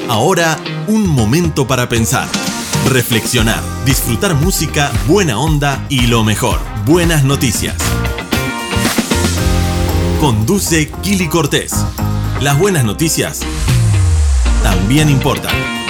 Ahora, un momento para pensar, reflexionar, disfrutar música, buena onda y lo mejor, buenas noticias. Conduce Kili Cortés. Las buenas noticias también importan.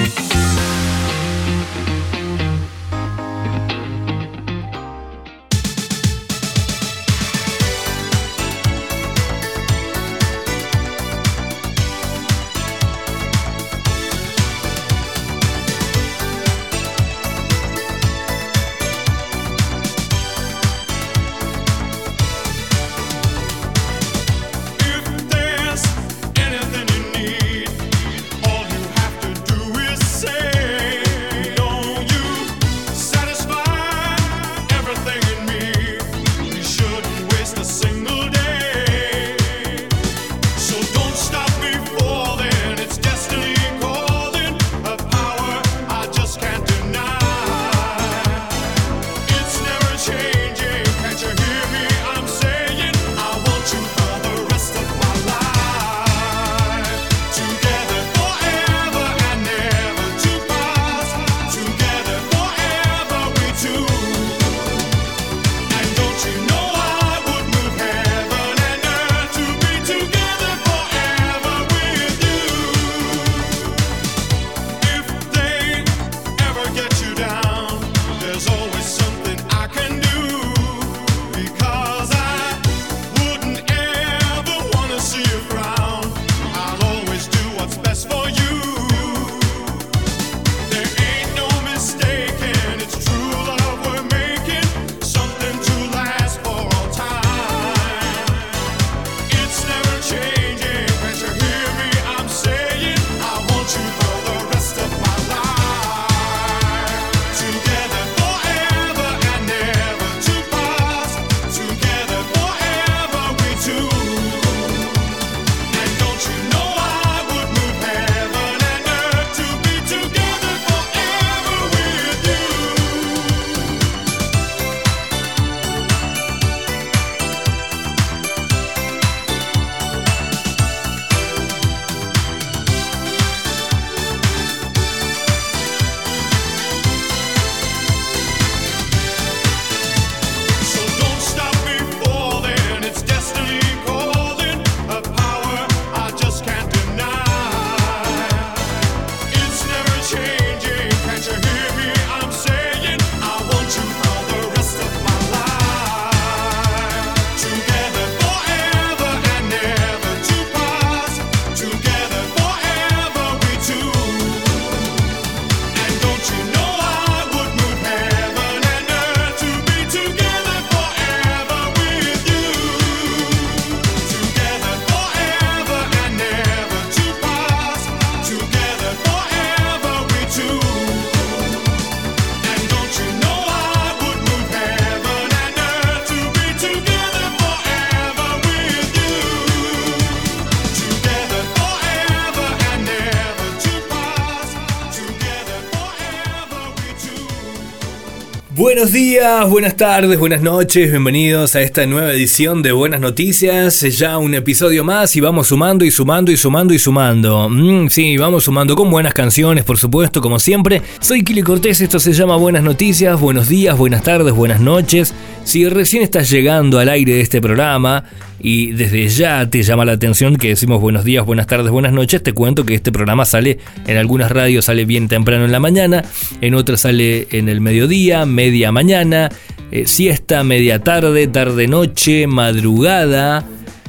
Buenos días, buenas tardes, buenas noches, bienvenidos a esta nueva edición de Buenas Noticias. Ya un episodio más y vamos sumando y sumando y sumando y sumando. Sí, vamos sumando con buenas canciones, por supuesto, como siempre. Soy Kili Cortés, esto se llama Buenas Noticias. Buenos días, buenas tardes, buenas noches. Si recién estás llegando al aire de este programa y desde ya te llama la atención que decimos buenos días, buenas tardes, buenas noches, te cuento que este programa sale en algunas radios, sale bien temprano en la mañana, en otras sale en el mediodía, media mañana, siesta, media tarde, tarde-noche, madrugada,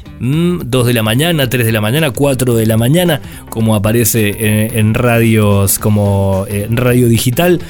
2 de la mañana, 3 de la mañana, 4 de la mañana, como aparece en radios como Radio Digital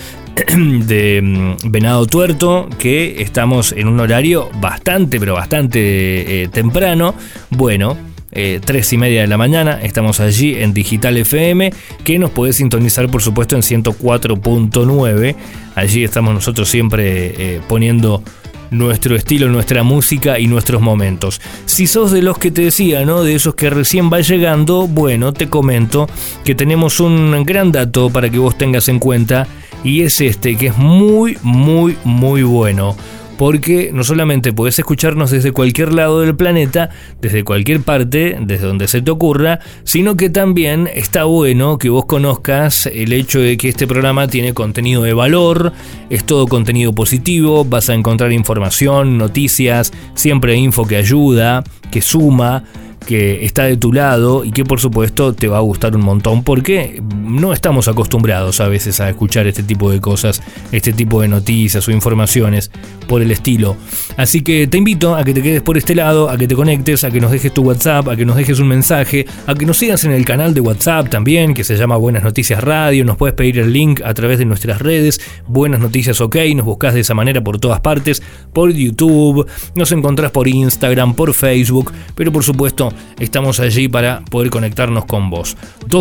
de Venado Tuerto, que estamos en un horario bastante, pero bastante temprano. Bueno, 3:30 de la mañana, estamos allí en Digital FM, que nos podés sintonizar por supuesto en 104.9. Allí estamos nosotros siempre poniendo nuestro estilo, nuestra música y nuestros momentos. Si sos de los que te decía, ¿no? De esos que recién va llegando, bueno, te comento que tenemos un gran dato para que vos tengas en cuenta, y es este, que es muy, muy, muy bueno. porque no solamente podés escucharnos desde cualquier lado del planeta, desde cualquier parte, desde donde se te ocurra, sino que también está bueno que vos conozcas el hecho de que este programa tiene contenido de valor, es todo contenido positivo, vas a encontrar información, noticias, siempre info que ayuda, que suma, que está de tu lado y que por supuesto te va a gustar un montón, porque no estamos acostumbrados a veces a escuchar este tipo de cosas, este tipo de noticias o informaciones por el estilo. Así que te invito a que te quedes por este lado, a que te conectes, a que nos dejes tu WhatsApp, a que nos dejes un mensaje, a que nos sigas en el canal de WhatsApp también, que se llama Buenas Noticias Radio. Nos puedes pedir el link a través de nuestras redes, Buenas Noticias OK, nos buscás de esa manera por todas partes, por YouTube, nos encontrás por Instagram, por Facebook, pero por supuesto estamos allí para poder conectarnos con vos.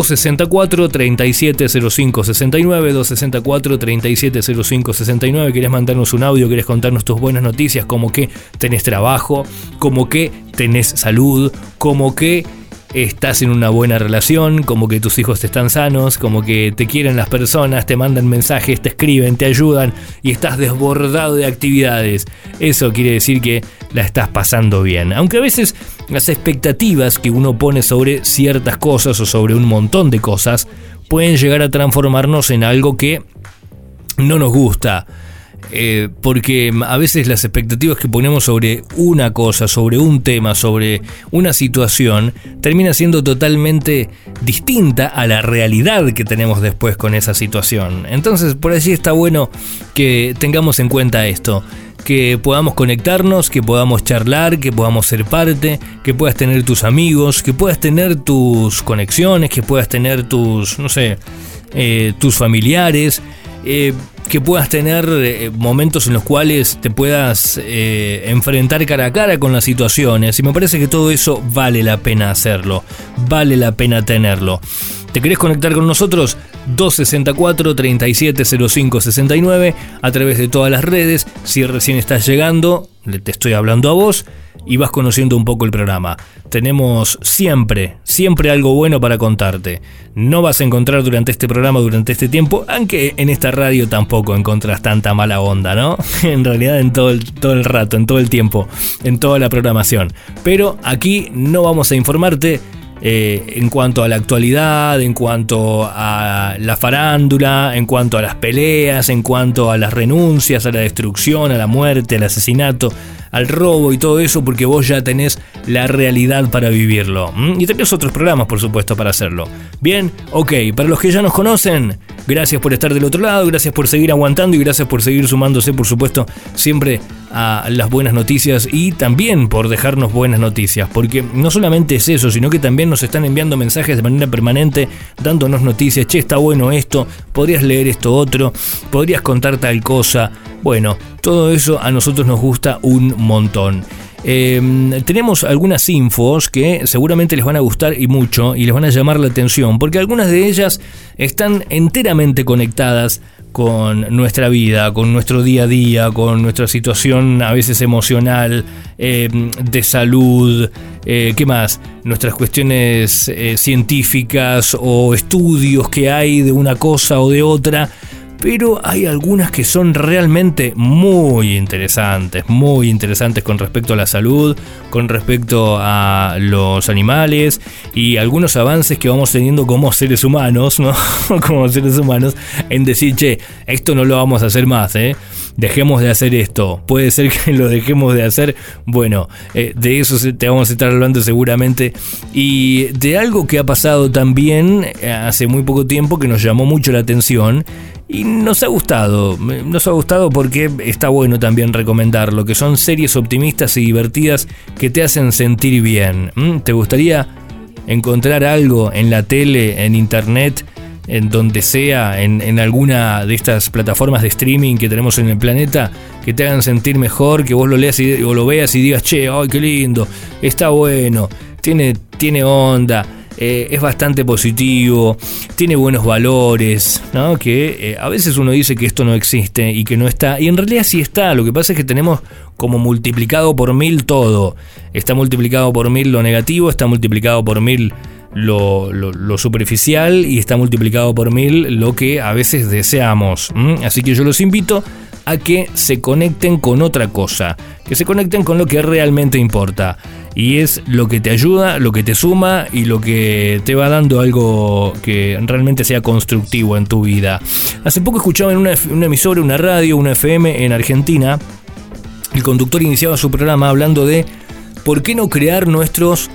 264-370569, 264-370569. ¿Querés mandarnos un audio? ¿Querés contarnos tus buenas noticias? Como que tenés trabajo, como que tenés salud, como que estás en una buena relación, como que tus hijos están sanos, como que te quieren las personas, te mandan mensajes, te escriben, te ayudan y estás desbordado de actividades. Eso quiere decir que la estás pasando bien. Aunque a veces las expectativas que uno pone sobre ciertas cosas o sobre un montón de cosas pueden llegar a transformarnos en algo que no nos gusta. Porque a veces las expectativas que ponemos sobre una cosa, sobre un tema, sobre una situación, termina siendo totalmente distinta a la realidad que tenemos después con esa situación. Entonces por allí está bueno que tengamos en cuenta esto, que podamos conectarnos, que podamos charlar, que podamos ser parte, que puedas tener tus amigos, que puedas tener tus conexiones, que puedas tener tus, no sé, tus familiares, que puedas tener momentos en los cuales te puedas enfrentar cara a cara con las situaciones. Y me parece que todo eso vale la pena hacerlo, vale la pena tenerlo. ¿Te querés conectar con nosotros? 264-370569 a través de todas las redes. Si recién estás llegando, te estoy hablando a vos y vas conociendo un poco el programa. Tenemos siempre algo bueno para contarte. No vas a encontrar durante este programa, durante este tiempo, aunque en esta radio tampoco encontrás tanta mala onda, ¿no? En realidad en todo el rato, en todo el tiempo, en toda la programación. Pero aquí no vamos a informarte en cuanto a la actualidad, en cuanto a la farándula, en cuanto a las peleas, en cuanto a las renuncias, a la destrucción, a la muerte, al asesinato, al robo y todo eso, porque vos ya tenés la realidad para vivirlo. Y tenés otros programas, por supuesto, para hacerlo. Bien, ok, para los que ya nos conocen, gracias por estar del otro lado, gracias por seguir aguantando y gracias por seguir sumándose, por supuesto, siempre a las buenas noticias y también por dejarnos buenas noticias, porque no solamente es eso, sino que también nos están enviando mensajes de manera permanente, dándonos noticias. Che, está bueno esto, podrías leer esto otro, podrías contar tal cosa. Bueno, todo eso a nosotros nos gusta un montón. Tenemos algunas infos que seguramente les van a gustar y mucho y les van a llamar la atención, porque algunas de ellas están enteramente conectadas con nuestra vida, con nuestro día a día, con nuestra situación a veces emocional, de salud, ¿qué más? Nuestras cuestiones científicas o estudios que hay de una cosa o de otra. Pero hay algunas que son realmente muy interesantes con respecto a la salud, con respecto a los animales y algunos avances que vamos teniendo como seres humanos, ¿no? Como seres humanos, en decir, che, esto no lo vamos a hacer más, dejemos de hacer esto, puede ser que lo dejemos de hacer. Bueno, de eso te vamos a estar hablando seguramente, y de algo que ha pasado también hace muy poco tiempo que nos llamó mucho la atención y nos ha gustado porque está bueno también recomendarlo, que son series optimistas y divertidas que te hacen sentir bien. ¿Te gustaría encontrar algo en la tele, en internet, en donde sea, en alguna de estas plataformas de streaming que tenemos en el planeta, que te hagan sentir mejor, que vos lo leas o lo veas y digas, che, ay, qué lindo, está bueno, tiene onda, es bastante positivo, tiene buenos valores, ¿no? Que a veces uno dice que esto no existe y que no está, y en realidad sí está. Lo que pasa es que tenemos como multiplicado por 1000 todo. Está multiplicado por 1000 lo negativo, está multiplicado por 1000 lo superficial y está multiplicado por 1000 lo que a veces deseamos. Así que yo los invito a que se conecten con otra cosa, que se conecten con lo que realmente importa, y es lo que te ayuda, lo que te suma y lo que te va dando algo que realmente sea constructivo en tu vida. Hace poco escuchaba en una emisora, una radio, una FM en Argentina, el conductor iniciaba su programa hablando de por qué no crear nuestros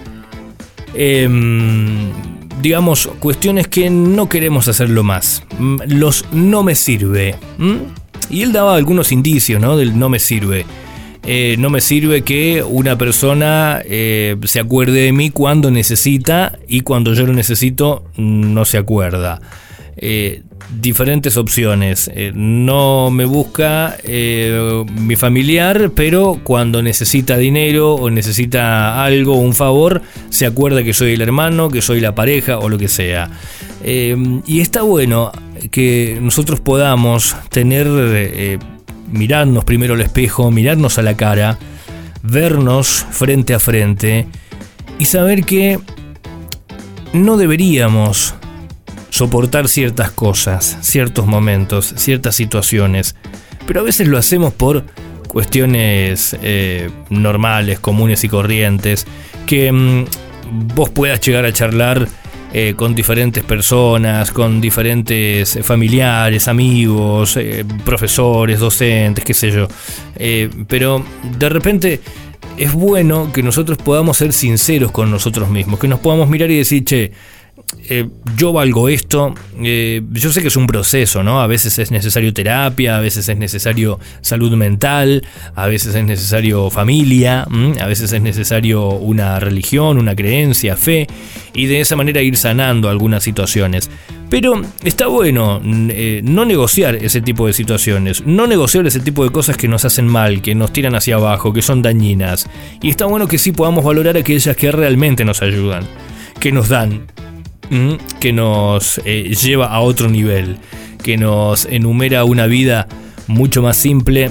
digamos, cuestiones que no queremos hacerlo más, los no me sirve. Y él daba algunos indicios, ¿no? Del no me sirve. No me sirve que una persona se acuerde de mí cuando necesita, y cuando yo lo necesito no se acuerda. Diferentes opciones. No me busca mi familiar, pero cuando necesita dinero o necesita algo, un favor, se acuerda que soy el hermano, que soy la pareja o lo que sea. Y está bueno que nosotros podamos tener, mirarnos primero al espejo, mirarnos a la cara, vernos frente a frente y saber que no deberíamos soportar ciertas cosas, ciertos momentos, ciertas situaciones, pero a veces lo hacemos por cuestiones normales, comunes y corrientes, que vos puedas llegar a charlar con diferentes personas, con diferentes familiares, amigos, profesores, docentes, qué sé yo, pero de repente es bueno que nosotros podamos ser sinceros con nosotros mismos, que nos podamos mirar y decir, che, yo valgo esto. Yo sé que es un proceso, ¿no? A veces es necesario terapia, a veces es necesario salud mental, a veces es necesario familia, a veces es necesario una religión, una creencia, fe, y de esa manera ir sanando algunas situaciones. Pero está bueno no negociar ese tipo de situaciones, no negociar ese tipo de cosas que nos hacen mal, que nos tiran hacia abajo, que son dañinas. Y está bueno que sí podamos valorar aquellas que realmente nos ayudan, que nos dan, que nos lleva a otro nivel, que nos enumera una vida mucho más simple,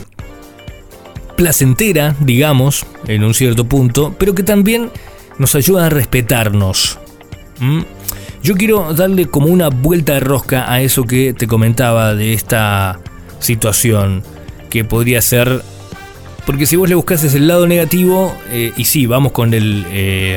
placentera, digamos, en un cierto punto, pero que también nos ayuda a respetarnos. Yo quiero darle como una vuelta de rosca a eso que te comentaba de esta situación, que podría ser, porque si vos le buscases el lado negativo, y sí, vamos con el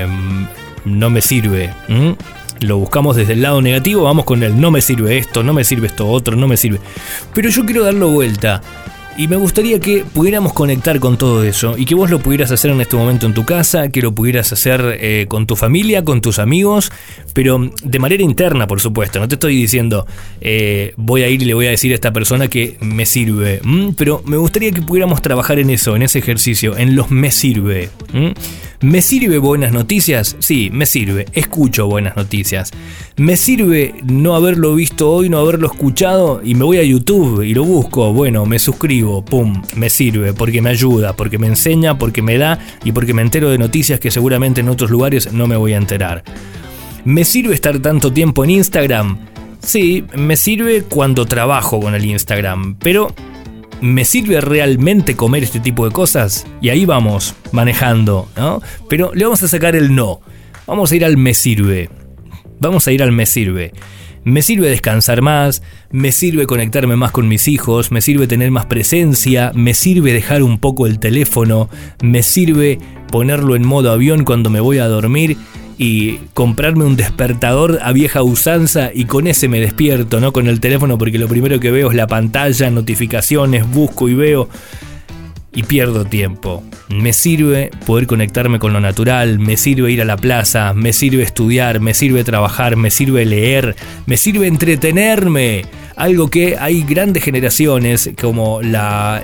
no me sirve, lo buscamos desde el lado negativo, vamos con el no me sirve esto otro, no me sirve. Pero yo quiero darlo vuelta y me gustaría que pudiéramos conectar con todo eso y que vos lo pudieras hacer en este momento en tu casa, que lo pudieras hacer con tu familia, con tus amigos, pero de manera interna, por supuesto. No te estoy diciendo voy a ir y le voy a decir a esta persona que me sirve, pero me gustaría que pudiéramos trabajar en eso, en ese ejercicio, en los me sirve. ¿Me sirve buenas noticias? Sí, me sirve. Escucho buenas noticias. ¿Me sirve no haberlo visto hoy, no haberlo escuchado? Y me voy a YouTube y lo busco. Bueno, me suscribo. Pum, me sirve porque me ayuda, porque me enseña, porque me da y porque me entero de noticias que seguramente en otros lugares no me voy a enterar. ¿Me sirve estar tanto tiempo en Instagram? Sí, me sirve cuando trabajo con el Instagram, pero ¿me sirve realmente comer este tipo de cosas? Y ahí vamos, manejando, ¿no? Pero le vamos a sacar el no. Vamos a ir al me sirve. Vamos a ir al me sirve. Me sirve descansar más, me sirve conectarme más con mis hijos, me sirve tener más presencia, me sirve dejar un poco el teléfono, me sirve ponerlo en modo avión cuando me voy a dormir y comprarme un despertador a vieja usanza y con ese me despierto, no con el teléfono, porque lo primero que veo es la pantalla, notificaciones, busco y veo y pierdo tiempo. Me sirve poder conectarme con lo natural, me sirve ir a la plaza, me sirve estudiar, me sirve trabajar, me sirve leer, me sirve entretenerme. Algo que hay grandes generaciones como la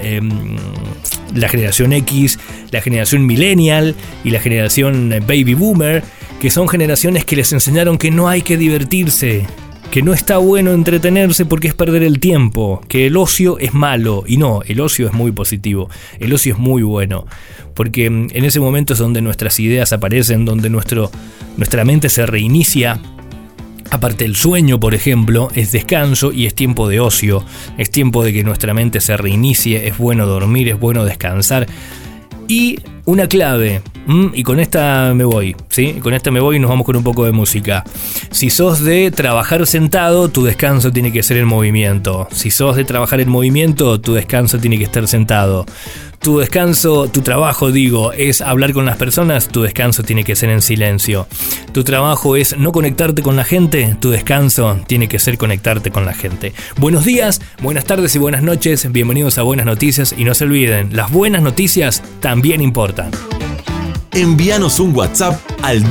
generación X, la generación millennial y la generación baby boomer, que son generaciones que les enseñaron que no hay que divertirse, que no está bueno entretenerse porque es perder el tiempo, que el ocio es malo. Y no, el ocio es muy positivo, el ocio es muy bueno, porque en ese momento es donde nuestras ideas aparecen, donde nuestra mente se reinicia. Aparte el sueño, por ejemplo, es descanso y es tiempo de ocio, es tiempo de que nuestra mente se reinicie, es bueno dormir, es bueno descansar. Y una clave. Y con esta me voy, ¿sí? Con esta me voy y nos vamos con un poco de música. Si sos de trabajar sentado, tu descanso tiene que ser en movimiento. Si sos de trabajar en movimiento, tu descanso tiene que estar sentado. Tu descanso, tu trabajo, es hablar con las personas, tu descanso tiene que ser en silencio. Tu trabajo es no conectarte con la gente, tu descanso tiene que ser conectarte con la gente. Buenos días, buenas tardes y buenas noches, bienvenidos a Buenas Noticias y no se olviden, las buenas noticias también importan. Envíanos un WhatsApp al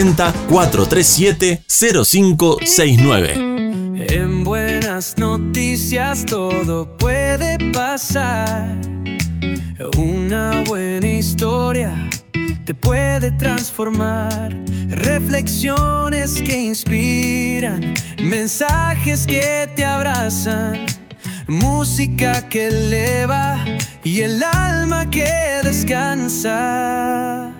260-437-0569. En Buenas Noticias todo puede pasar. Una buena historia te puede transformar. Reflexiones que inspiran, mensajes que te abrazan, música que eleva y el alma que descansa.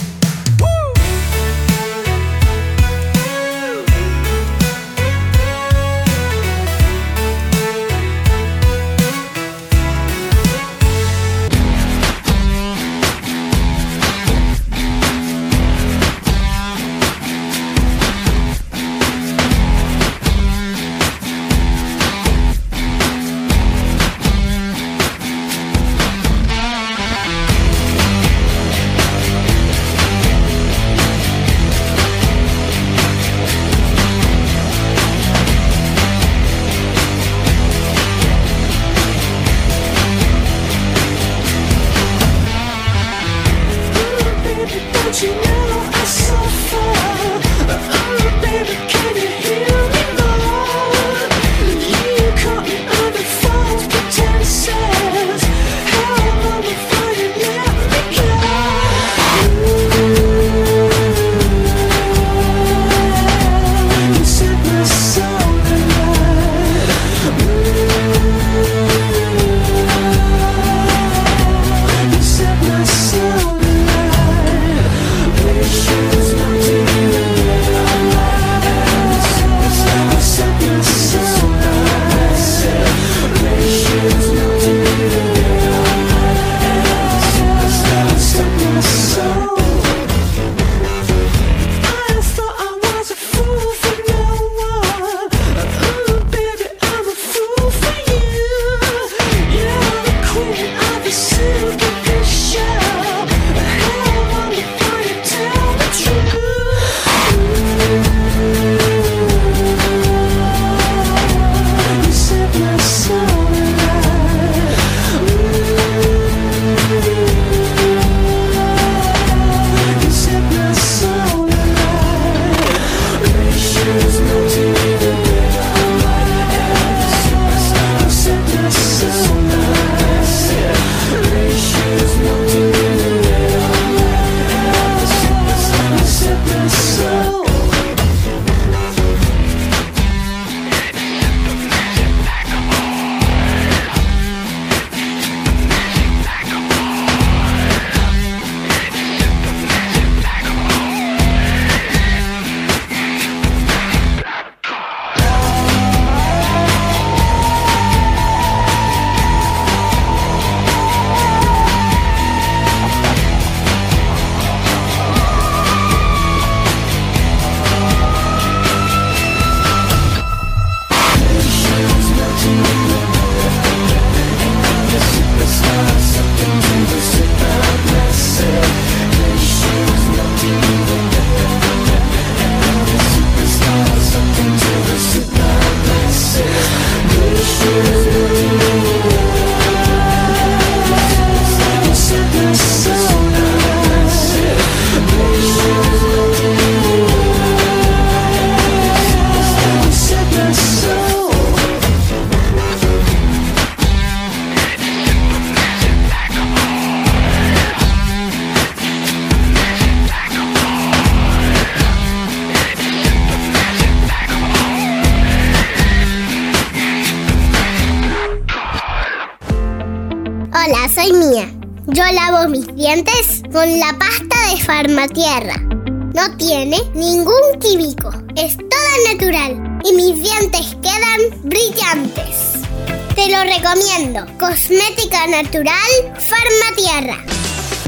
Hola, soy Mía. Yo lavo mis dientes con la pasta de Farmatierra. No tiene ningún químico, es toda natural y mis dientes quedan brillantes. Te lo recomiendo. Cosmética natural Farmatierra.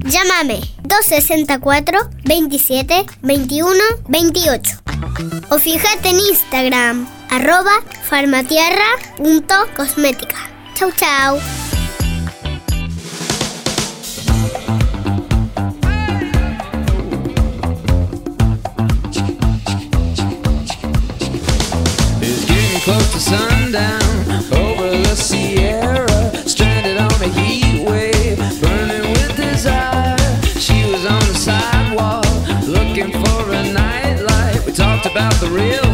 Llámame 264 27 21 28 o fíjate en Instagram @farmatierra.cosmética. Chau, chau. It's getting close to sundown over the Sierra, stranded on a heat wave, burning with desire. She was on the sidewalk looking for a nightlight. We talked about the real